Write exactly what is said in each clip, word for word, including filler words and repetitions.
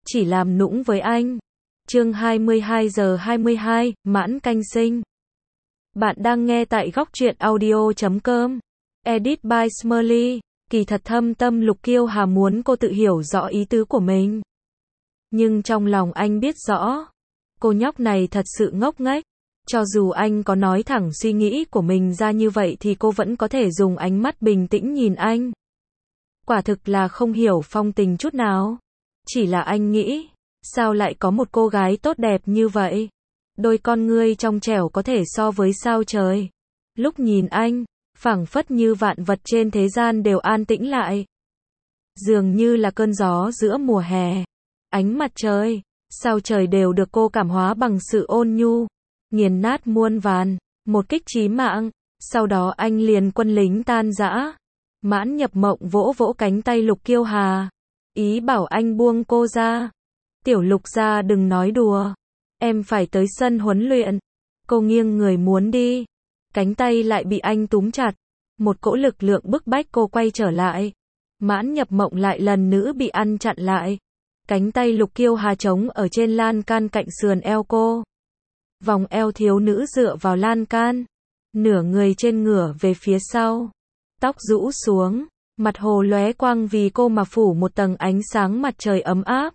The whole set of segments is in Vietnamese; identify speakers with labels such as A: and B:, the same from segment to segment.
A: chỉ làm nũng với anh. Chương hai mươi hai giờ hai mươi hai, Mãn Canh Sinh. Bạn đang nghe tại góc truyện audio chấm com. Edit by Smurly. Kỳ thật thâm tâm Lục Kiêu Hà muốn cô tự hiểu rõ ý tứ của mình. Nhưng trong lòng anh biết rõ, cô nhóc này thật sự ngốc nghếch. Cho dù anh có nói thẳng suy nghĩ của mình ra như vậy thì cô vẫn có thể dùng ánh mắt bình tĩnh nhìn anh. Quả thực là không hiểu phong tình chút nào. Chỉ là anh nghĩ, sao lại có một cô gái tốt đẹp như vậy? Đôi con ngươi trong trẻo có thể so với sao trời. Lúc nhìn anh, phảng phất như vạn vật trên thế gian đều an tĩnh lại. Dường như là cơn gió giữa mùa hè. Ánh mặt trời, sao trời đều được cô cảm hóa bằng sự ôn nhu, nghiền nát muôn vàn, một kích chí mạng. Sau đó anh liền quân lính tan rã. Mãn Nhập Mộng vỗ vỗ cánh tay Lục Kiêu Hà, ý bảo anh buông cô ra. Tiểu Lục gia đừng nói đùa, em phải tới sân huấn luyện. Cô nghiêng người muốn đi, cánh tay lại bị anh túm chặt, một cỗ lực lượng bức bách cô quay trở lại. Mãn Nhập Mộng lại lần nữa bị ăn chặn lại. Cánh tay Lục Kiêu Hà trống ở trên lan can cạnh sườn eo cô. Vòng eo thiếu nữ dựa vào lan can, nửa người trên ngửa về phía sau, tóc rũ xuống, mặt hồ lóe quang vì cô mà phủ một tầng ánh sáng mặt trời ấm áp.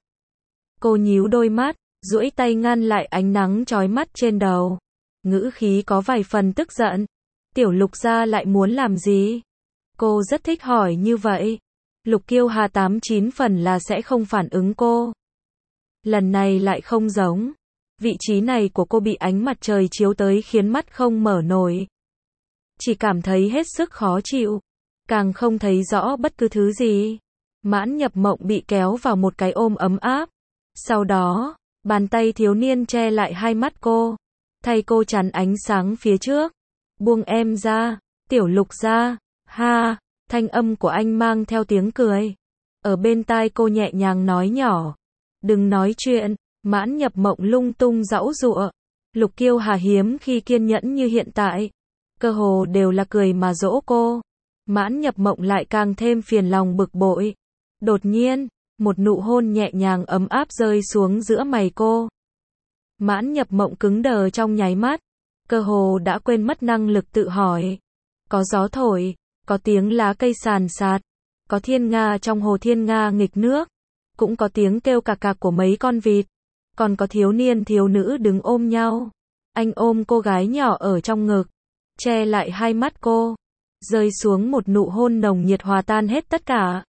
A: Cô nhíu đôi mắt, duỗi tay ngăn lại ánh nắng chói mắt trên đầu. Ngữ khí có vài phần tức giận. Tiểu Lục gia lại muốn làm gì? Cô rất thích hỏi như vậy. Lục Kiêu Hà tám chín phần là sẽ không phản ứng cô. Lần này lại không giống. Vị trí này của cô bị ánh mặt trời chiếu tới khiến mắt không mở nổi. Chỉ cảm thấy hết sức khó chịu. Càng không thấy rõ bất cứ thứ gì. Mãn Nhập Mộng bị kéo vào một cái ôm ấm áp. Sau đó, bàn tay thiếu niên che lại hai mắt cô, thay cô chắn ánh sáng phía trước. Buông em ra, Tiểu Lục gia. Ha, thanh âm của anh mang theo tiếng cười. Ở bên tai cô nhẹ nhàng nói nhỏ, đừng nói chuyện. Mãn Nhập Mộng lung tung giãu giụa. Lục Kiêu Hà hiếm khi kiên nhẫn như hiện tại, cơ hồ đều là cười mà dỗ cô. Mãn Nhập Mộng lại càng thêm phiền lòng bực bội. Đột nhiên, một nụ hôn nhẹ nhàng ấm áp rơi xuống giữa mày cô. Mãn Nhập Mộng cứng đờ trong nháy mắt, cơ hồ đã quên mất năng lực tự hỏi. Có gió thổi, có tiếng lá cây sàn sạt, có thiên nga trong hồ thiên nga nghịch nước, cũng có tiếng kêu cạc cạc của mấy con vịt, còn có thiếu niên thiếu nữ đứng ôm nhau. Anh ôm cô gái nhỏ ở trong ngực, che lại hai mắt cô, rơi xuống một nụ hôn nồng nhiệt hòa tan hết tất cả.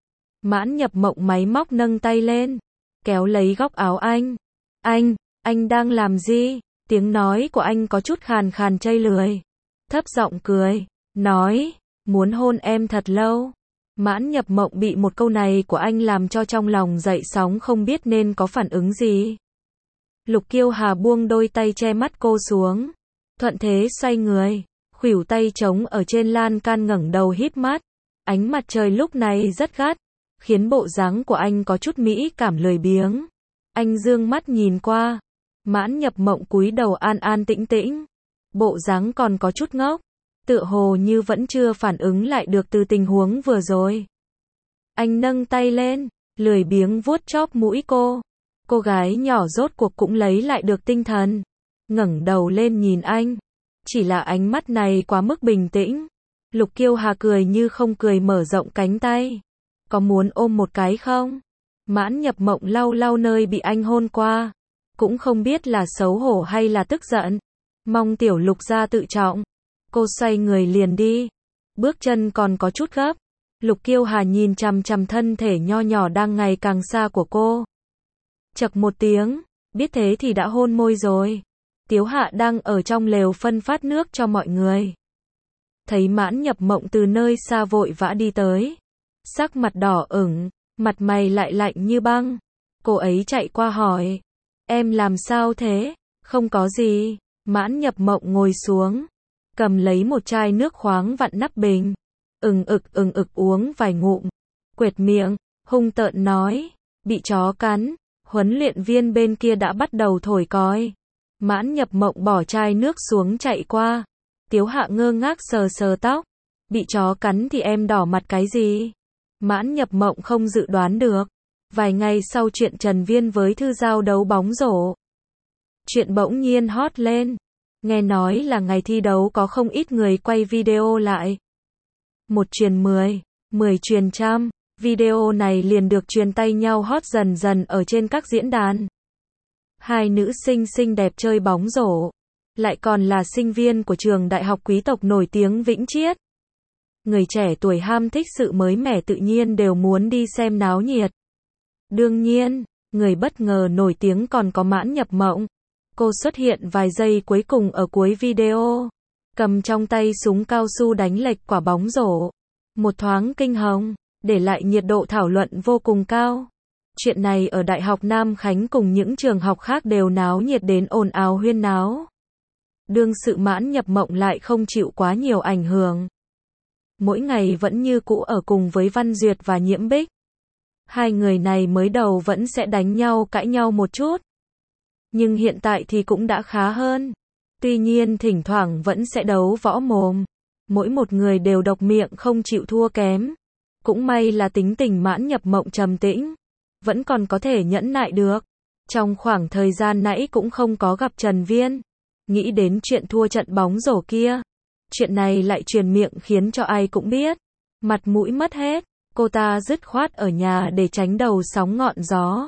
A: Mãn Nhập Mộng máy móc nâng tay lên, kéo lấy góc áo anh. Anh, anh đang làm gì? Tiếng nói của anh có chút khàn khàn chây lười. Thấp giọng cười, nói, muốn hôn em thật lâu. Mãn Nhập Mộng bị một câu này của anh làm cho trong lòng dậy sóng không biết nên có phản ứng gì. Lục Kiêu Hà buông đôi tay che mắt cô xuống, thuận thế xoay người, khuỷu tay trống ở trên lan can ngẩng đầu híp mắt. Ánh mặt trời lúc này rất gắt, khiến bộ dáng của anh có chút mỹ cảm lười biếng. Anh dương mắt nhìn qua, Mãn Nhập Mộng cúi đầu an an tĩnh tĩnh, bộ dáng còn có chút ngốc, tựa hồ như vẫn chưa phản ứng lại được từ tình huống vừa rồi. Anh nâng tay lên, lười biếng vuốt chóp mũi cô. Cô gái nhỏ rốt cuộc cũng lấy lại được tinh thần, ngẩng đầu lên nhìn anh. Chỉ là ánh mắt này quá mức bình tĩnh. Lục Kiêu Hà cười như không cười mở rộng cánh tay. Có muốn ôm một cái không? Mãn Nhập Mộng lau lau nơi bị anh hôn qua, cũng không biết là xấu hổ hay là tức giận. Mong Tiểu Lục gia tự trọng. Cô xoay người liền đi, bước chân còn có chút gấp. Lục Kiêu Hà nhìn chằm chằm thân thể nho nhỏ đang ngày càng xa của cô. Chậc một tiếng, biết thế thì đã hôn môi rồi. Tiếu Hạ đang ở trong lều phân phát nước cho mọi người. Thấy Mãn Nhập Mộng từ nơi xa vội vã đi tới, sắc mặt đỏ ửng, mặt mày lại lạnh như băng. Cô ấy chạy qua hỏi, em làm sao thế? Không có gì. Mãn Nhập Mộng ngồi xuống, cầm lấy một chai nước khoáng vặn nắp bình, ừng ực ừng ực uống vài ngụm, quệt miệng, hung tợn nói, bị chó cắn. Huấn luyện viên bên kia đã bắt đầu thổi còi. Mãn Nhập Mộng bỏ chai nước xuống chạy qua. Tiếu Hạ ngơ ngác sờ sờ tóc. Bị chó cắn thì em đỏ mặt cái gì? Mãn Nhập Mộng không dự đoán được. Vài ngày sau chuyện Trần Viên với Thư Giao đấu bóng rổ, chuyện bỗng nhiên hot lên. Nghe nói là ngày thi đấu có không ít người quay video lại. Một truyền mười, mười truyền trăm, video này liền được truyền tay nhau hot dần dần ở trên các diễn đàn. Hai nữ sinh xinh đẹp chơi bóng rổ, lại còn là sinh viên của trường đại học quý tộc nổi tiếng Vĩnh Chiết. Người trẻ tuổi ham thích sự mới mẻ tự nhiên đều muốn đi xem náo nhiệt. Đương nhiên, người bất ngờ nổi tiếng còn có Mãn Nhập Mộng. Cô xuất hiện vài giây cuối cùng ở cuối video, cầm trong tay súng cao su đánh lệch quả bóng rổ. Một thoáng kinh hồng, để lại nhiệt độ thảo luận vô cùng cao. Chuyện này ở Đại học Nam Khánh cùng những trường học khác đều náo nhiệt đến ồn ào huyên náo. Đương sự Mãn Nhập Mộng lại không chịu quá nhiều ảnh hưởng. Mỗi ngày vẫn như cũ ở cùng với Văn Duyệt và Nhiễm Bích. Hai người này mới đầu vẫn sẽ đánh nhau cãi nhau một chút. Nhưng hiện tại thì cũng đã khá hơn. Tuy nhiên thỉnh thoảng vẫn sẽ đấu võ mồm. Mỗi một người đều độc miệng không chịu thua kém. Cũng may là tính tình Mãn Nhập Mộng trầm tĩnh. Vẫn còn có thể nhẫn nại được. Trong khoảng thời gian nãy cũng không có gặp Trần Viên. Nghĩ đến chuyện thua trận bóng rổ kia. Chuyện này lại truyền miệng khiến cho ai cũng biết. Mặt mũi mất hết. Cô ta dứt khoát ở nhà để tránh đầu sóng ngọn gió.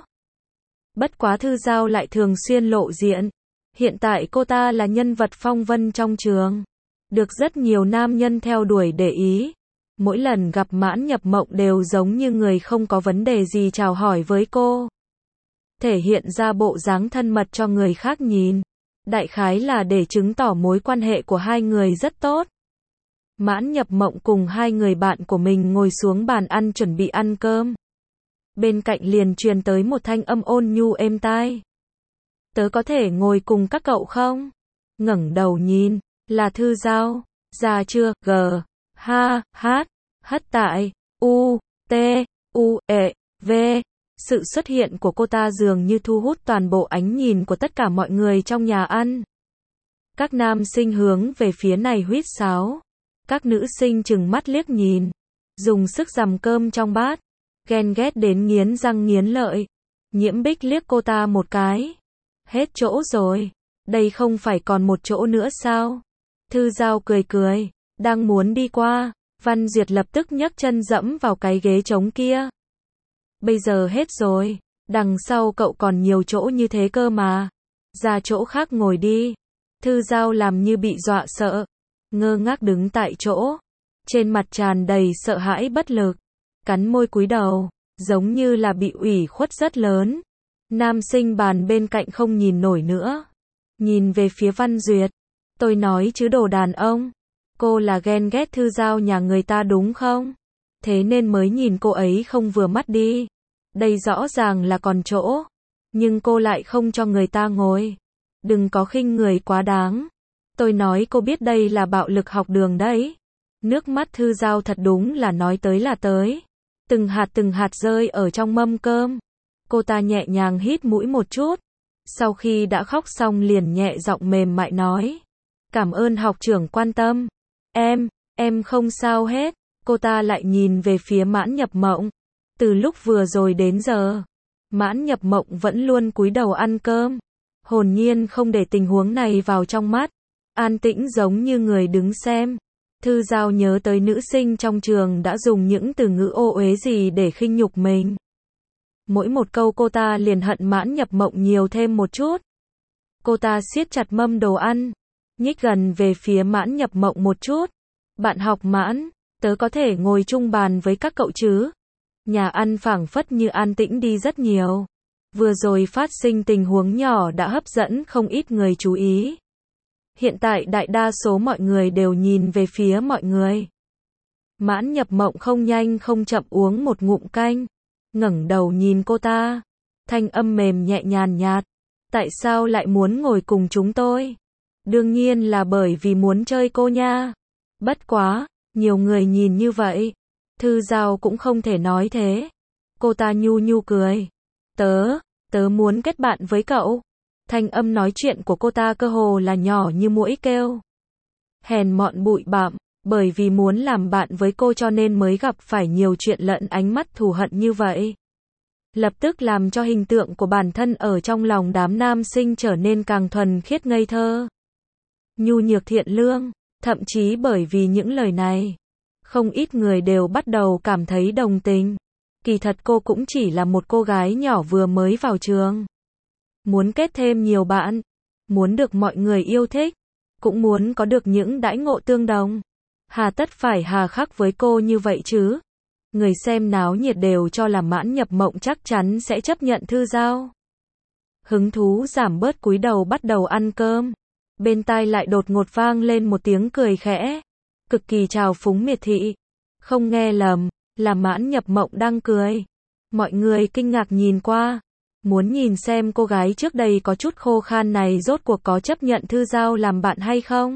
A: Bất quá Thư Giao lại thường xuyên lộ diện. Hiện tại cô ta là nhân vật phong vân trong trường. Được rất nhiều nam nhân theo đuổi để ý. Mỗi lần gặp Mãn Nhập Mộng đều giống như người không có vấn đề gì chào hỏi với cô. Thể hiện ra bộ dáng thân mật cho người khác nhìn. Đại khái là để chứng tỏ mối quan hệ của hai người rất tốt. Mãn Nhập Mộng cùng hai người bạn của mình ngồi xuống bàn ăn chuẩn bị ăn cơm. Bên cạnh liền truyền tới một thanh âm ôn nhu êm tai. Tớ có thể ngồi cùng các cậu không? Ngẩng đầu nhìn, là Thư Giao. Già chưa, g, h, h, hất tại, u, t, u, e, v. Sự xuất hiện của cô ta dường như thu hút toàn bộ ánh nhìn của tất cả mọi người trong nhà ăn. Các nam sinh hướng về phía này huýt sáo. Các nữ sinh chừng mắt liếc nhìn. Dùng sức giằm cơm trong bát. Ghen ghét đến nghiến răng nghiến lợi. Nhiễm Bích liếc cô ta một cái. Hết chỗ rồi. Đây không phải còn một chỗ nữa sao? Thư Giao cười cười. Đang muốn đi qua. Văn Duyệt lập tức nhấc chân dẫm vào cái ghế trống kia. Bây giờ hết rồi. Đằng sau cậu còn nhiều chỗ như thế cơ mà. Ra chỗ khác ngồi đi. Thư Giao làm như bị dọa sợ. Ngơ ngác đứng tại chỗ. Trên mặt tràn đầy sợ hãi bất lực. Cắn môi cúi đầu. Giống như là bị ủy khuất rất lớn. Nam sinh bàn bên cạnh không nhìn nổi nữa. Nhìn về phía Văn Duyệt. Tôi nói chứ đồ đàn ông. Cô là ghen ghét Thư Giao nhà người ta đúng không? Thế nên mới nhìn cô ấy không vừa mắt đi. Đây rõ ràng là còn chỗ. Nhưng cô lại không cho người ta ngồi. Đừng có khinh người quá đáng. Tôi nói cô biết đây là bạo lực học đường đấy. Nước mắt Thư Giao thật đúng là nói tới là tới. Từng hạt từng hạt rơi ở trong mâm cơm. Cô ta nhẹ nhàng hít mũi một chút. Sau khi đã khóc xong liền nhẹ giọng mềm mại nói. Cảm ơn học trưởng quan tâm. Em, em không sao hết. Cô ta lại nhìn về phía Mãn Nhập Mộng. Từ lúc vừa rồi đến giờ, Mãn Nhập Mộng vẫn luôn cúi đầu ăn cơm. Hồn nhiên không để tình huống này vào trong mắt. An tĩnh giống như người đứng xem. Thư Giao nhớ tới nữ sinh trong trường đã dùng những từ ngữ ô uế gì để khinh nhục mình. Mỗi một câu cô ta liền hận Mãn Nhập Mộng nhiều thêm một chút. Cô ta siết chặt mâm đồ ăn. Nhích gần về phía Mãn Nhập Mộng một chút. Bạn học Mãn, tớ có thể ngồi chung bàn với các cậu chứ? Nhà ăn phảng phất như an tĩnh đi rất nhiều. Vừa rồi phát sinh tình huống nhỏ đã hấp dẫn không ít người chú ý. Hiện tại đại đa số mọi người đều nhìn về phía mọi người. Mãn Nhập Mộng không nhanh không chậm uống một ngụm canh. Ngẩng đầu nhìn cô ta. Thanh âm mềm nhẹ nhàn nhạt. Tại sao lại muốn ngồi cùng chúng tôi? Đương nhiên là bởi vì muốn chơi cô nha. Bất quá, nhiều người nhìn như vậy. Thư Giao cũng không thể nói thế. Cô ta nhu nhu cười. Tớ, tớ muốn kết bạn với cậu. Thanh âm nói chuyện của cô ta cơ hồ là nhỏ như muỗi kêu. Hèn mọn bụi bặm, bởi vì muốn làm bạn với cô cho nên mới gặp phải nhiều chuyện lẫn ánh mắt thù hận như vậy. lập tức làm cho hình tượng của bản thân ở trong lòng đám nam sinh trở nên càng thuần khiết ngây thơ, nhu nhược thiện lương, thậm chí bởi vì những lời này, không ít người đều bắt đầu cảm thấy đồng tình. Kỳ thật cô cũng chỉ là một cô gái nhỏ vừa mới vào trường, muốn kết thêm nhiều bạn, muốn được mọi người yêu thích, cũng muốn có được những đãi ngộ tương đồng. Hà tất phải hà khắc với cô như vậy chứ? Người xem náo nhiệt đều cho là Mãn Nhập Mộng chắc chắn sẽ chấp nhận Thư Giao. Hứng thú giảm bớt, cúi đầu bắt đầu ăn cơm. Bên tai lại đột ngột vang lên một tiếng cười khẽ, cực kỳ trào phúng miệt thị. Không nghe lầm, là Mãn Nhập Mộng đang cười. Mọi người kinh ngạc nhìn qua, muốn nhìn xem cô gái trước đây có chút khô khan này rốt cuộc có chấp nhận Thư Giao làm bạn hay không.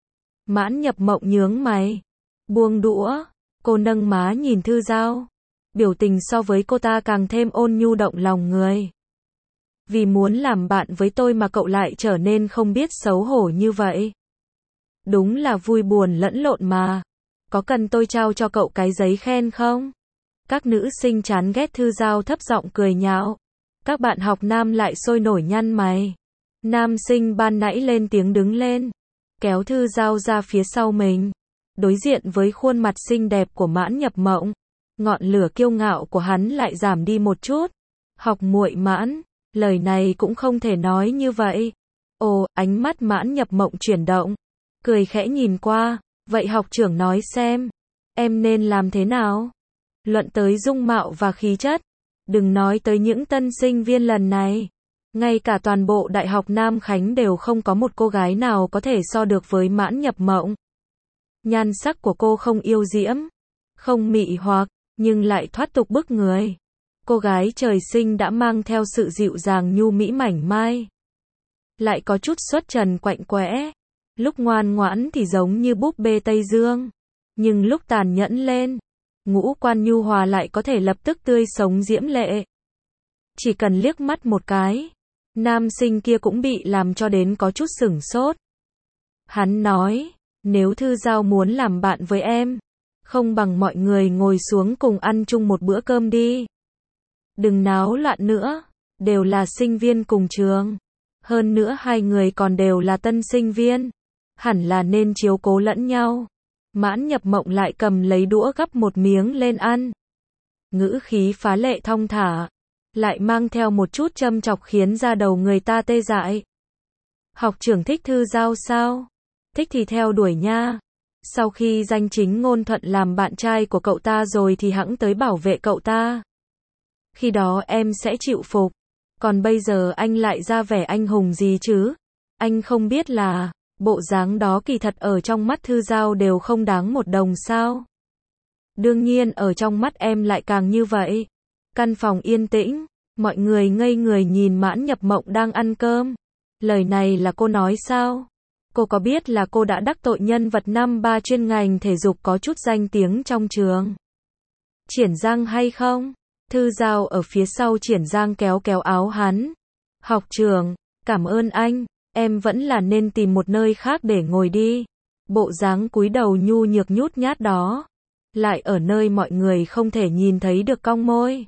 A: Mãn Nhập Mộng nhướng mày, buông đũa, cô nâng má nhìn Thư Giao, biểu tình so với cô ta càng thêm ôn nhu động lòng người. Vì muốn làm bạn với tôi mà cậu lại trở nên không biết xấu hổ như vậy. Đúng là vui buồn lẫn lộn mà. Có cần tôi trao cho cậu cái giấy khen không? Các nữ sinh chán ghét Thư Giao thấp giọng cười nhạo. Các bạn học nam lại sôi nổi nhăn mày. Nam sinh ban nãy lên tiếng đứng lên, kéo Thư Giao ra phía sau mình. Đối diện với khuôn mặt xinh đẹp của Mãn Nhập Mộng, ngọn lửa kiêu ngạo của hắn lại giảm đi một chút. Học muội Mãn, lời này cũng không thể nói như vậy. Ồ, ánh mắt Mãn Nhập Mộng chuyển động, cười khẽ nhìn qua. Vậy học trưởng nói xem, em nên làm thế nào? Luận tới dung mạo và khí chất, đừng nói tới những tân sinh viên lần này. Ngay cả toàn bộ Đại học Nam Khánh đều không có một cô gái nào có thể so được với Mãn Nhập Mộng. Nhan sắc của cô không yêu diễm, không mị hoặc, nhưng lại thoát tục bức người. Cô gái trời sinh đã mang theo sự dịu dàng nhu mỹ mảnh mai, lại có chút xuất trần quạnh quẽ. Lúc ngoan ngoãn thì giống như búp bê Tây Dương, nhưng lúc tàn nhẫn lên, ngũ quan nhu hòa lại có thể lập tức tươi sống diễm lệ. Chỉ cần liếc mắt một cái, nam sinh kia cũng bị làm cho đến có chút sửng sốt. Hắn nói, nếu Thư Giao muốn làm bạn với em, không bằng mọi người ngồi xuống cùng ăn chung một bữa cơm đi. Đừng náo loạn nữa, đều là sinh viên cùng trường. Hơn nữa hai người còn đều là tân sinh viên, hẳn là nên chiếu cố lẫn nhau. Mãn Nhập Mộng lại cầm lấy đũa gắp một miếng lên ăn. Ngữ khí phá lệ thong thả, lại mang theo một chút châm chọc khiến da đầu người ta tê dại. Học trưởng thích Thư Giao sao? Thích thì theo đuổi nha. Sau khi danh chính ngôn thuận làm bạn trai của cậu ta rồi thì hẵng tới bảo vệ cậu ta. Khi đó em sẽ chịu phục. Còn bây giờ anh lại ra vẻ anh hùng gì chứ? Anh không biết là bộ dáng đó kỳ thật ở trong mắt Thư Giao đều không đáng một đồng sao? Đương nhiên ở trong mắt em lại càng như vậy. Căn phòng yên tĩnh, mọi người ngây người nhìn Mãn Nhập Mộng đang ăn cơm. Lời này là cô nói sao? Cô có biết là cô đã đắc tội nhân vật năm ba chuyên ngành thể dục có chút danh tiếng trong trường Triển Giang hay không? Thư Giao ở phía sau Triển Giang kéo kéo áo hắn. Học trưởng, cảm ơn anh, em vẫn là nên tìm một nơi khác để ngồi đi. Bộ dáng cúi đầu nhu nhược nhút nhát đó, lại ở nơi mọi người không thể nhìn thấy được cong môi.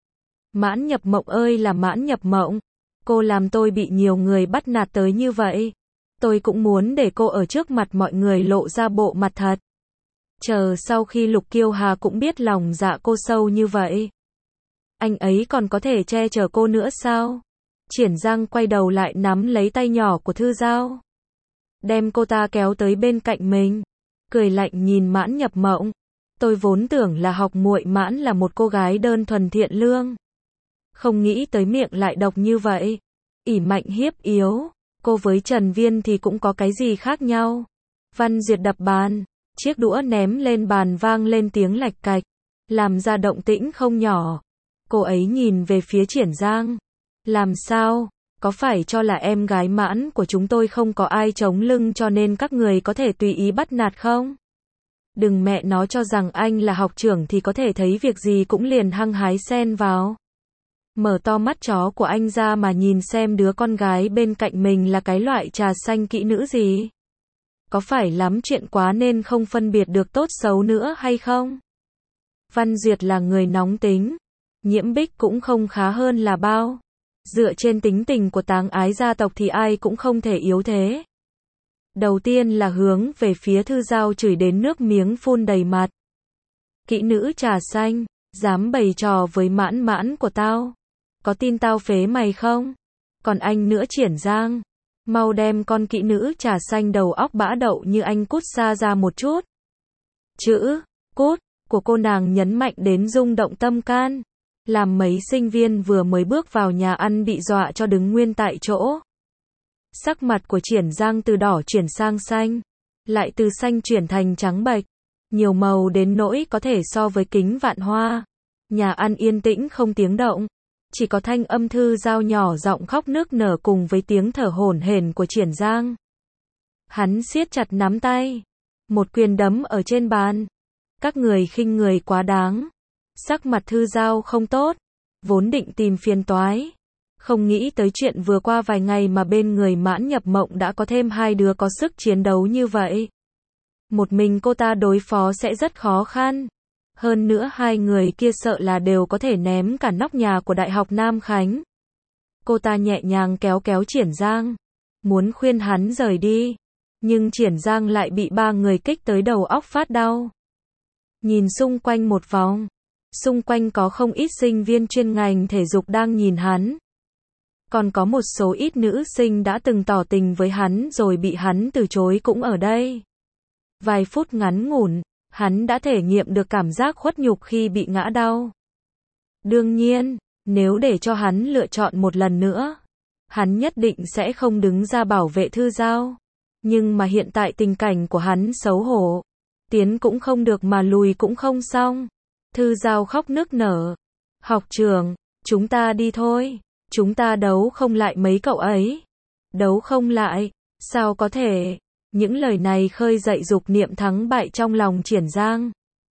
A: Mãn Nhập Mộng ơi là Mãn Nhập Mộng, cô làm tôi bị nhiều người bắt nạt tới như vậy. Tôi cũng muốn để cô ở trước mặt mọi người lộ ra bộ mặt thật. Chờ sau khi Lục Kiêu Hà cũng biết lòng dạ cô sâu như vậy, anh ấy còn có thể che chở cô nữa sao? Triển Giang quay đầu lại nắm lấy tay nhỏ của Thư Giao, đem cô ta kéo tới bên cạnh mình, cười lạnh nhìn Mãn Nhập Mộng. Tôi vốn tưởng là học muội Mãn là một cô gái đơn thuần thiện lương, không nghĩ tới miệng lại độc như vậy, ỷ mạnh hiếp yếu. Cô với Trần Viên thì cũng có cái gì khác nhau? Văn Duyệt đập bàn, chiếc đũa ném lên bàn vang lên tiếng lạch cạch, làm ra động tĩnh không nhỏ. Cô ấy nhìn về phía Triển Giang. Làm sao? Có phải cho là em gái Mãn của chúng tôi không có ai chống lưng cho nên các người có thể tùy ý bắt nạt không? Đừng mẹ nó cho rằng anh là học trưởng thì có thể thấy việc gì cũng liền hăng hái xen vào. Mở to mắt chó của anh ra mà nhìn xem đứa con gái bên cạnh mình là cái loại trà xanh kỹ nữ gì. Có phải lắm chuyện quá nên không phân biệt được tốt xấu nữa hay không? Văn Duyệt là người nóng tính, Nhiễm Bích cũng không khá hơn là bao. Dựa trên tính tình của táng ái gia tộc thì ai cũng không thể yếu thế. Đầu tiên là hướng về phía Thư Giao chửi đến nước miếng phun đầy mặt. Kỹ nữ trà xanh, dám bày trò với Mãn Mãn của tao. Có tin tao phế mày không? Còn anh nữa Triển Giang. Mau đem con kỹ nữ trà xanh đầu óc bã đậu như anh cút xa ra một chút. Chữ, cút, của cô nàng nhấn mạnh đến rung động tâm can. Làm mấy sinh viên vừa mới bước vào nhà ăn bị dọa cho đứng nguyên tại chỗ. Sắc mặt của Triển Giang từ đỏ chuyển sang xanh. Lại từ xanh chuyển thành trắng bệch. Nhiều màu đến nỗi có thể so với kính vạn hoa. Nhà ăn yên tĩnh không tiếng động. Chỉ có thanh âm Thư Giao nhỏ giọng khóc nức nở cùng với tiếng thở hổn hển của Triển Giang. Hắn siết chặt nắm tay. Một quyền đấm ở trên bàn. Các người khinh người quá đáng. Sắc mặt Thư Giao không tốt. Vốn định tìm phiền toái. Không nghĩ tới chuyện vừa qua vài ngày mà bên người Mãn Nhập Mộng đã có thêm hai đứa có sức chiến đấu như vậy. Một mình cô ta đối phó sẽ rất khó khăn. Hơn nữa hai người kia sợ là đều có thể ném cả nóc nhà của Đại học Nam Khánh. Cô ta nhẹ nhàng kéo kéo Triển Giang. Muốn khuyên hắn rời đi. Nhưng Triển Giang lại bị ba người kích tới đầu óc phát đau. Nhìn xung quanh một vòng. Xung quanh có không ít sinh viên chuyên ngành thể dục đang nhìn hắn. Còn có một số ít nữ sinh đã từng tỏ tình với hắn rồi bị hắn từ chối cũng ở đây. Vài phút ngắn ngủn, hắn đã thể nghiệm được cảm giác khuất nhục khi bị ngã đau. Đương nhiên, nếu để cho hắn lựa chọn một lần nữa, hắn nhất định sẽ không đứng ra bảo vệ Thư Giao. Nhưng mà hiện tại tình cảnh của hắn xấu hổ. Tiến cũng không được mà lùi cũng không xong. Thư Giao khóc nức nở. Học trưởng, chúng ta đi thôi. Chúng ta đấu không lại mấy cậu ấy. Đấu không lại, sao có thể? Những lời này khơi dậy dục niệm thắng bại trong lòng Triển Giang.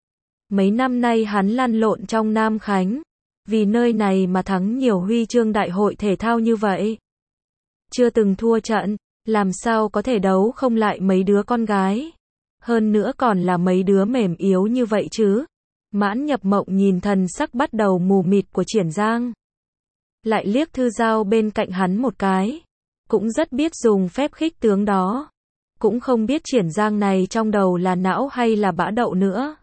A: Mấy năm nay hắn lăn lộn trong Nam Khánh. Vì nơi này mà thắng nhiều huy chương đại hội thể thao như vậy. Chưa từng thua trận, làm sao có thể đấu không lại mấy đứa con gái. Hơn nữa còn là mấy đứa mềm yếu như vậy chứ. Mãn Nhập Mộng nhìn thần sắc bắt đầu mù mịt của Triển Giang. Lại liếc Thư Giao bên cạnh hắn một cái. Cũng rất biết dùng phép khích tướng đó. Cũng không biết Triển Giang này trong đầu là não hay là bã đậu nữa.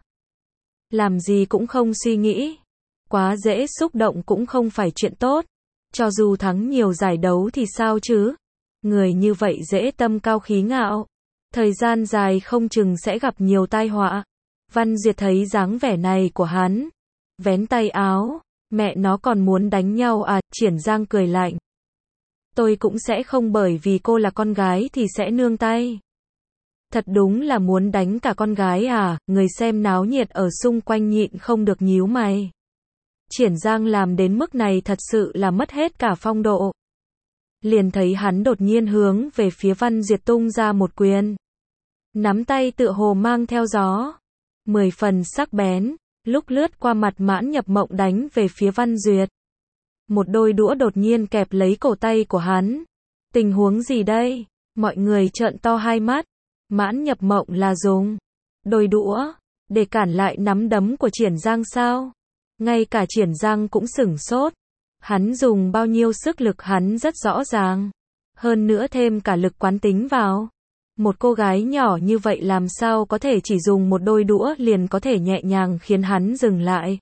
A: Làm gì cũng không suy nghĩ. Quá dễ xúc động cũng không phải chuyện tốt. Cho dù thắng nhiều giải đấu thì sao chứ. Người như vậy dễ tâm cao khí ngạo. Thời gian dài không chừng sẽ gặp nhiều tai họa. Văn Duyệt thấy dáng vẻ này của hắn. Vén tay áo. Mẹ nó còn muốn đánh nhau à, Triển Giang cười lạnh. Tôi cũng sẽ không bởi vì cô là con gái thì sẽ nương tay. Thật đúng là muốn đánh cả con gái à, người xem náo nhiệt ở xung quanh nhịn không được nhíu mày. Triển Giang làm đến mức này thật sự là mất hết cả phong độ. Liền thấy hắn đột nhiên hướng về phía Văn Duyệt tung ra một quyền. Nắm tay tựa hồ mang theo gió. Mười phần sắc bén. Lúc lướt qua mặt Mãn Nhập Mộng đánh về phía Văn Duyệt. Một đôi đũa đột nhiên kẹp lấy cổ tay của hắn. Tình huống gì đây? Mọi người trợn to hai mắt. Mãn Nhập Mộng là dùng đôi đũa để cản lại nắm đấm của Triển Giang sao? Ngay cả Triển Giang cũng sửng sốt. Hắn dùng bao nhiêu sức lực hắn rất rõ ràng. Hơn nữa thêm cả lực quán tính vào. Một cô gái nhỏ như vậy làm sao có thể chỉ dùng một đôi đũa liền có thể nhẹ nhàng khiến hắn dừng lại.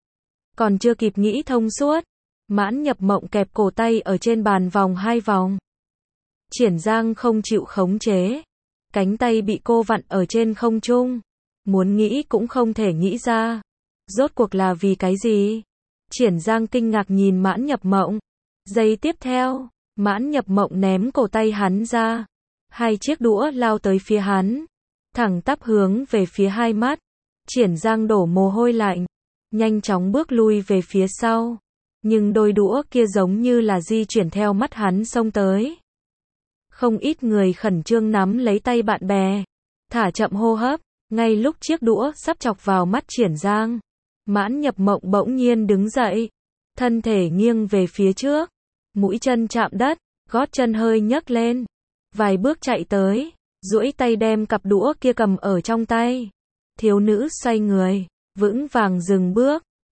A: Còn chưa kịp nghĩ thông suốt. Mãn Nhập Mộng kẹp cổ tay ở trên bàn vòng hai vòng. Triển Giang không chịu khống chế. Cánh tay bị cô vặn ở trên không trung. Muốn nghĩ cũng không thể nghĩ ra. Rốt cuộc là vì cái gì? Triển Giang kinh ngạc nhìn Mãn Nhập Mộng. Giây tiếp theo, Mãn Nhập Mộng ném cổ tay hắn ra. Hai chiếc đũa lao tới phía hắn. Thẳng tắp hướng về phía hai mắt. Triển Giang đổ mồ hôi lạnh. Nhanh chóng bước lui về phía sau. Nhưng đôi đũa kia giống như là di chuyển theo mắt hắn xông tới. Không ít người khẩn trương nắm lấy tay bạn bè. Thả chậm hô hấp. Ngay lúc chiếc đũa sắp chọc vào mắt Triển Giang. Mãn Nhập Mộng bỗng nhiên đứng dậy. Thân thể nghiêng về phía trước. Mũi chân chạm đất. Gót chân hơi nhấc lên. Vài bước chạy tới. Duỗi tay đem cặp đũa kia cầm ở trong tay. Thiếu nữ xoay người. Vững vàng dừng bước.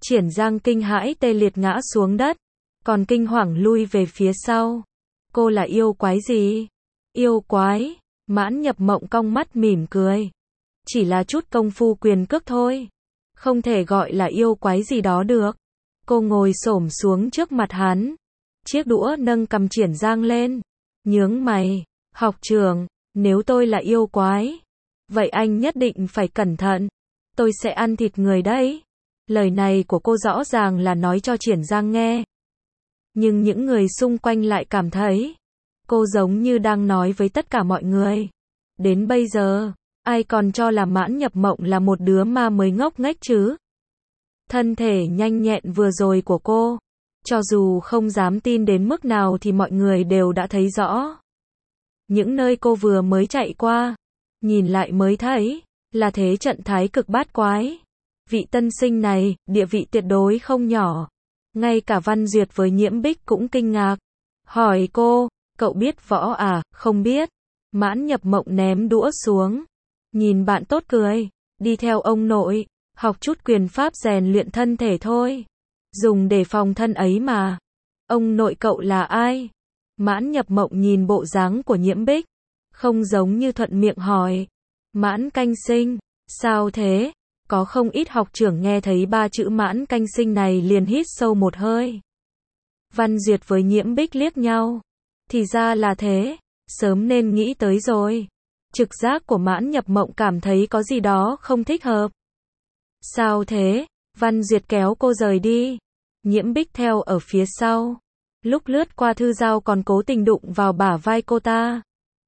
A: Triển Giang kinh hãi tê liệt ngã xuống đất, còn kinh hoàng lui về phía sau. Cô là yêu quái gì? Yêu quái? Mãn Nhập Mộng cong mắt mỉm cười. Chỉ là chút công phu quyền cước thôi. Không thể gọi là yêu quái gì đó được. Cô ngồi xổm xuống trước mặt hắn. Chiếc đũa nâng cầm Triển Giang lên. Nhướng mày. Học trưởng, nếu tôi là yêu quái, vậy anh nhất định phải cẩn thận. Tôi sẽ ăn thịt người đấy. Lời này của cô rõ ràng là nói cho Triển Giang nghe. Nhưng những người xung quanh lại cảm thấy cô giống như đang nói với tất cả mọi người. Đến bây giờ, ai còn cho là Mãn Nhập Mộng là một đứa ma mới ngốc nghếch chứ? Thân thể nhanh nhẹn vừa rồi của cô, cho dù không dám tin đến mức nào thì mọi người đều đã thấy rõ. Những nơi cô vừa mới chạy qua, nhìn lại mới thấy, là thế trận thái cực bát quái. Vị tân sinh này, địa vị tuyệt đối không nhỏ. Ngay cả Văn Duyệt với Nhiễm Bích cũng kinh ngạc. Hỏi cô, cậu biết võ à? Không biết. Mãn Nhập Mộng ném đũa xuống. Nhìn bạn tốt cười. Đi theo ông nội. Học chút quyền pháp rèn luyện thân thể thôi. Dùng để phòng thân ấy mà. Ông nội cậu là ai? Mãn Nhập Mộng nhìn bộ dáng của Nhiễm Bích. Không giống như thuận miệng hỏi. Mãn Canh Sinh. Sao thế? Có không ít học trưởng nghe thấy ba chữ Mãn Canh Sinh này liền hít sâu một hơi. Văn Duyệt với Nhiễm Bích liếc nhau. Thì ra là thế. Sớm nên nghĩ tới rồi. Trực giác của Mãn Nhập Mộng cảm thấy có gì đó không thích hợp. Sao thế? Văn Duyệt kéo cô rời đi. Nhiễm Bích theo ở phía sau. Lúc lướt qua Thư Giao còn cố tình đụng vào bả vai cô ta.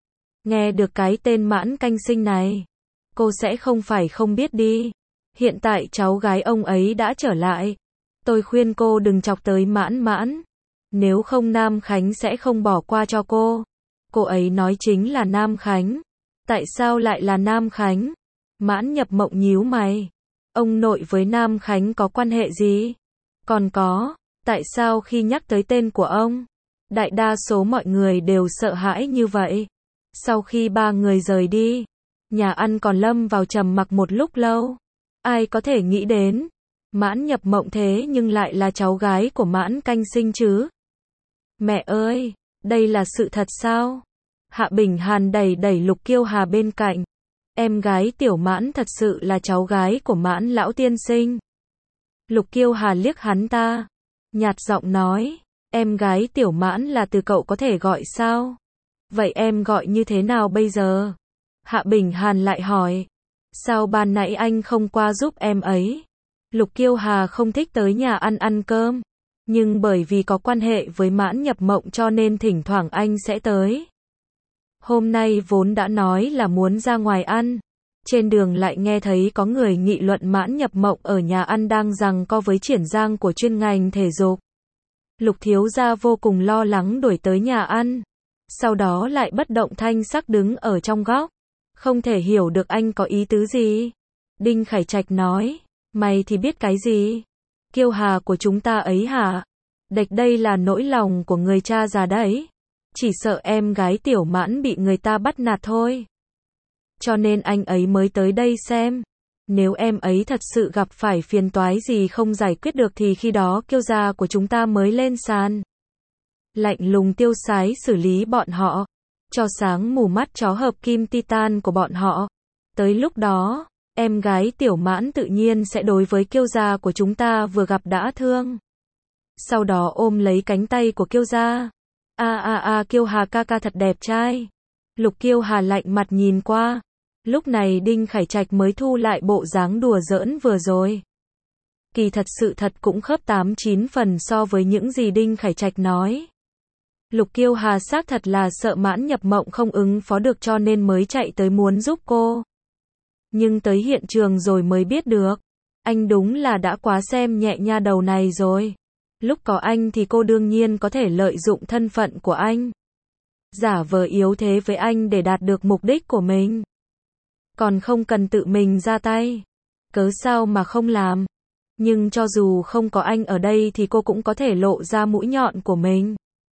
A: Nghe được cái tên Mãn Canh Sinh này, cô sẽ không phải không biết đi. Hiện tại cháu gái ông ấy đã trở lại. Tôi khuyên cô đừng chọc tới Mãn Mãn. Nếu không Nam Khánh sẽ không bỏ qua cho cô. Cô ấy nói chính là Nam Khánh. Tại sao lại là Nam Khánh? Mãn Nhập Mộng nhíu mày. Ông nội với Nam Khánh có quan hệ gì? Còn có, tại sao khi nhắc tới tên của ông, đại đa số mọi người đều sợ hãi như vậy? Sau khi ba người rời đi, nhà ăn còn lâm vào trầm mặc một lúc lâu. Ai có thể nghĩ đến, Mãn Nhập Mộng thế nhưng lại là cháu gái của Mãn Canh Sinh chứ? Mẹ ơi, đây là sự thật sao? Hạ Bình Hàn đẩy đẩy Lục Kiêu Hà bên cạnh. Em gái Tiểu Mãn thật sự là cháu gái của Mãn lão tiên sinh. Lục Kiêu Hà liếc hắn ta, nhạt giọng nói, em gái Tiểu Mãn là từ cậu có thể gọi sao? Vậy em gọi như thế nào bây giờ? Hạ Bình Hàn lại hỏi, sao ban nãy anh không qua giúp em ấy? Lục Kiêu Hà không thích tới nhà ăn ăn cơm, nhưng bởi vì có quan hệ với Mãn Nhập Mộng cho nên thỉnh thoảng anh sẽ tới. Hôm nay vốn đã nói là muốn ra ngoài ăn, trên đường lại nghe thấy có người nghị luận Mãn Nhập Mộng ở nhà ăn đang giằng co với Triển Giang của chuyên ngành thể dục. Lục thiếu gia vô cùng lo lắng đuổi tới nhà ăn, sau đó lại bất động thanh sắc đứng ở trong góc, không thể hiểu được anh có ý tứ gì. Đinh Khải Trạch nói, mày thì biết cái gì? Kiêu Hà của chúng ta ấy hả? Đệch đây là nỗi lòng của người cha già đấy. Chỉ sợ em gái Tiểu Mãn bị người ta bắt nạt thôi. Cho nên anh ấy mới tới đây xem. Nếu em ấy thật sự gặp phải phiền toái gì không giải quyết được thì khi đó Kiêu gia của chúng ta mới lên sàn. Lạnh lùng tiêu sái xử lý bọn họ. Cho sáng mù mắt chó hợp kim titan của bọn họ. Tới lúc đó, em gái Tiểu Mãn tự nhiên sẽ đối với Kiêu gia của chúng ta vừa gặp đã thương. Sau đó ôm lấy cánh tay của Kiêu gia. A a a Kiêu Hà ca ca thật đẹp trai. Lục Kiêu Hà lạnh mặt nhìn qua. Lúc này Đinh Khải Trạch mới thu lại bộ dáng đùa giỡn vừa rồi. Kỳ thật sự thật cũng khớp tám chín phần so với những gì Đinh Khải Trạch nói. Lục Kiêu Hà xác thật là sợ Mãn Nhập Mộng không ứng phó được cho nên mới chạy tới muốn giúp cô. Nhưng tới hiện trường rồi mới biết được. Anh đúng là đã quá xem nhẹ nha đầu này rồi. Lúc có anh thì cô đương nhiên có thể lợi dụng thân phận của anh. Giả vờ yếu thế với anh để đạt được mục đích của mình. Còn không cần tự mình ra tay. Cớ sao mà không làm. Nhưng cho dù không có anh ở đây thì cô cũng có thể lộ ra mũi nhọn của mình.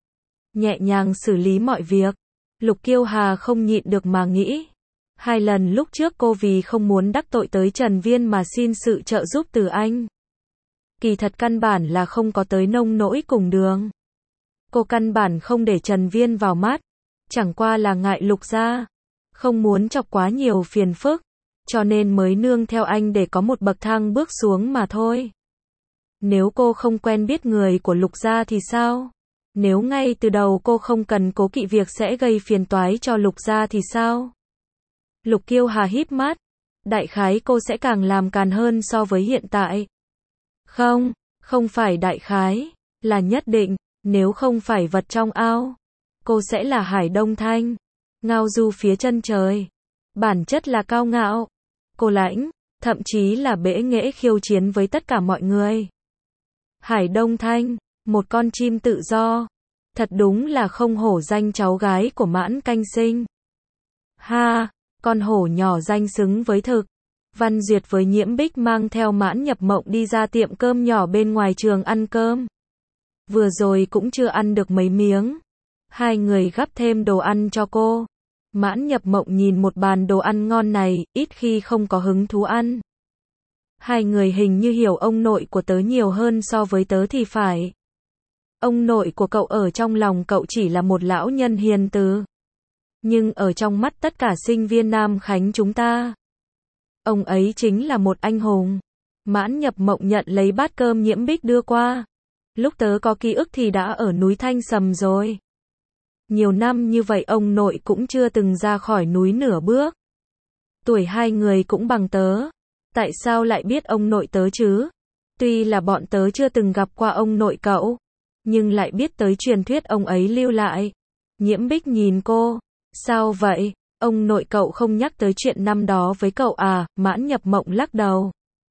A: Nhẹ nhàng xử lý mọi việc. Lục Kiêu Hà không nhịn được mà nghĩ. Hai lần lúc trước cô vì không muốn đắc tội tới Trần Viên mà xin sự trợ giúp từ anh. Kỳ thật căn bản là không có tới nông nỗi cùng đường. Cô căn bản không để Trần Viên vào mắt, chẳng qua là ngại Lục gia, không muốn chọc quá nhiều phiền phức, cho nên mới nương theo anh để có một bậc thang bước xuống mà thôi. Nếu cô không quen biết người của Lục gia thì sao? Nếu ngay từ đầu cô không cần cố kỵ việc sẽ gây phiền toái cho Lục gia thì sao? Lục Kiêu Hà híp mắt, đại khái cô sẽ càng làm càn hơn so với hiện tại. Không, không phải đại khái, là nhất định, nếu không phải vật trong ao, cô sẽ là Hải Đông Thanh, ngao du phía chân trời. Bản chất là cao ngạo, cô lãnh, thậm chí là bẽ nghễ khiêu chiến với tất cả mọi người. Hải Đông Thanh, một con chim tự do, thật đúng là không hổ danh cháu gái của Mãn Canh Sinh. Ha, con hổ nhỏ danh xứng với thực. Văn Duyệt với Nhiễm Bích mang theo Mãn Nhập Mộng đi ra tiệm cơm nhỏ bên ngoài trường ăn cơm. Vừa rồi cũng chưa ăn được mấy miếng. Hai người gắp thêm đồ ăn cho cô. Mãn Nhập Mộng nhìn một bàn đồ ăn ngon này, ít khi không có hứng thú ăn. Hai người hình như hiểu ông nội của tớ nhiều hơn so với tớ thì phải. Ông nội của cậu ở trong lòng cậu chỉ là một lão nhân hiền từ. Nhưng ở trong mắt tất cả sinh viên Nam Khánh chúng ta, ông ấy chính là một anh hùng. Mãn Nhập Mộng nhận lấy bát cơm Nhiễm Bích đưa qua. Lúc tớ có ký ức thì đã ở núi Thanh Sầm rồi. Nhiều năm như vậy ông nội cũng chưa từng ra khỏi núi nửa bước. Tuổi hai người cũng bằng tớ. Tại sao lại biết ông nội tớ chứ? Tuy là bọn tớ chưa từng gặp qua ông nội cậu, nhưng lại biết tới truyền thuyết ông ấy lưu lại. Nhiễm Bích nhìn cô. Sao vậy? Ông nội cậu không nhắc tới chuyện năm đó với cậu à? Mãn Nhập Mộng lắc đầu.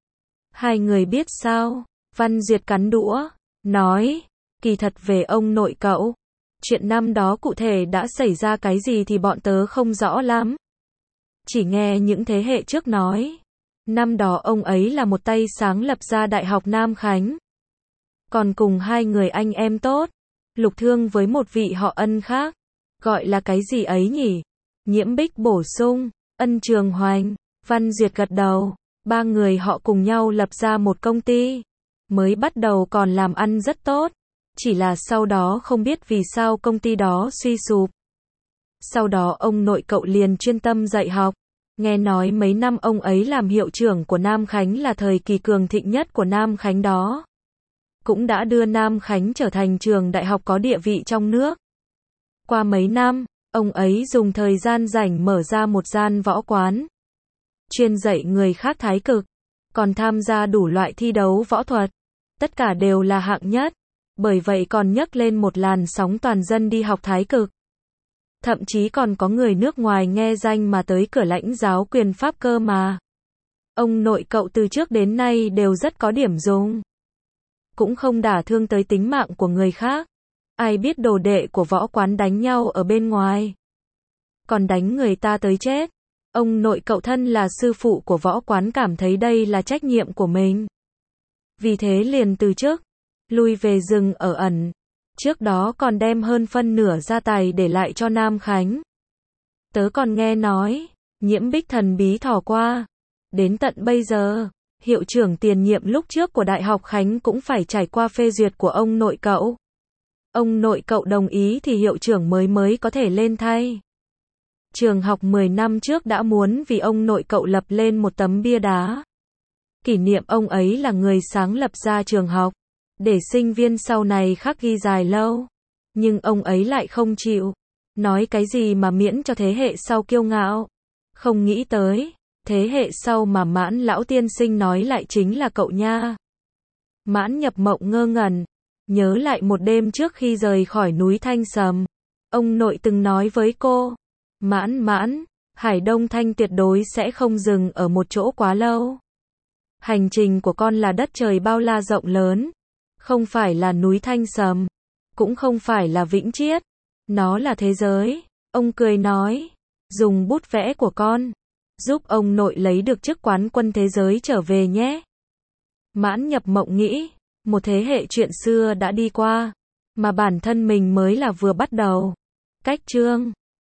A: Hai người biết sao? Văn Duyệt cắn đũa, nói, kỳ thật về ông nội cậu, chuyện năm đó cụ thể đã xảy ra cái gì thì bọn tớ không rõ lắm. Chỉ nghe những thế hệ trước nói, năm đó ông ấy là một tay sáng lập ra Đại học Nam Khánh. Còn cùng hai người anh em tốt, Lục Thương với một vị họ Ân khác, gọi là cái gì ấy nhỉ? Nhiễm Bích bổ sung, Ân Trường Hoành. Văn Duyệt gật đầu, ba người họ cùng nhau lập ra một công ty. Mới bắt đầu còn làm ăn rất tốt, chỉ là sau đó không biết vì sao công ty đó suy sụp. Sau đó ông nội cậu liền chuyên tâm dạy học. Nghe nói mấy năm ông ấy làm hiệu trưởng của Nam Khánh là thời kỳ cường thịnh nhất của Nam Khánh đó. Cũng đã đưa Nam Khánh trở thành trường đại học có địa vị trong nước. Qua mấy năm, ông ấy dùng thời gian rảnh mở ra một gian võ quán, chuyên dạy người khác thái cực, còn tham gia đủ loại thi đấu võ thuật. Tất cả đều là hạng nhất, bởi vậy còn nhấc lên một làn sóng toàn dân đi học thái cực. Thậm chí còn có người nước ngoài nghe danh mà tới cửa lãnh giáo quyền pháp cơ mà. Ông nội cậu từ trước đến nay đều rất có điểm dùng. Cũng không đả thương tới tính mạng của người khác. Ai biết đồ đệ của võ quán đánh nhau ở bên ngoài, còn đánh người ta tới chết. Ông nội cậu thân là sư phụ của võ quán cảm thấy đây là trách nhiệm của mình. Vì thế liền từ chức, lui về rừng ở ẩn. Trước đó còn đem hơn phân nửa gia tài để lại cho Nam Khánh. Tớ còn nghe nói, Nhiễm Bích thần bí thò qua. Đến tận bây giờ, hiệu trưởng tiền nhiệm lúc trước của Đại học Khánh cũng phải trải qua phê duyệt của ông nội cậu. Ông nội cậu đồng ý thì hiệu trưởng mới mới có thể lên thay. Trường học mười năm trước đã muốn vì ông nội cậu lập lên một tấm bia đá. Kỷ niệm ông ấy là người sáng lập ra trường học, để sinh viên sau này khắc ghi dài lâu. Nhưng ông ấy lại không chịu. Nói cái gì mà miễn cho thế hệ sau kiêu ngạo. Không nghĩ tới, thế hệ sau mà Mãn lão tiên sinh nói lại chính là cậu nha. Mãn Nhập Mộng ngơ ngẩn, nhớ lại một đêm trước khi rời khỏi núi Thanh Sầm. Ông nội từng nói với cô, Mãn mãn, Hải Đông Thanh tuyệt đối sẽ không dừng ở một chỗ quá lâu. Hành trình của con là đất trời bao la rộng lớn. Không phải là núi Thanh Sầm, cũng không phải là Vĩnh Chiết. Nó là thế giới. Ông cười nói, dùng bút vẽ của con, giúp ông nội lấy được chức quán quân thế giới trở về nhé. Mãn Nhập Mộng nghĩ, một thế hệ chuyện xưa đã đi qua, mà bản thân mình mới là vừa bắt đầu. Cách chương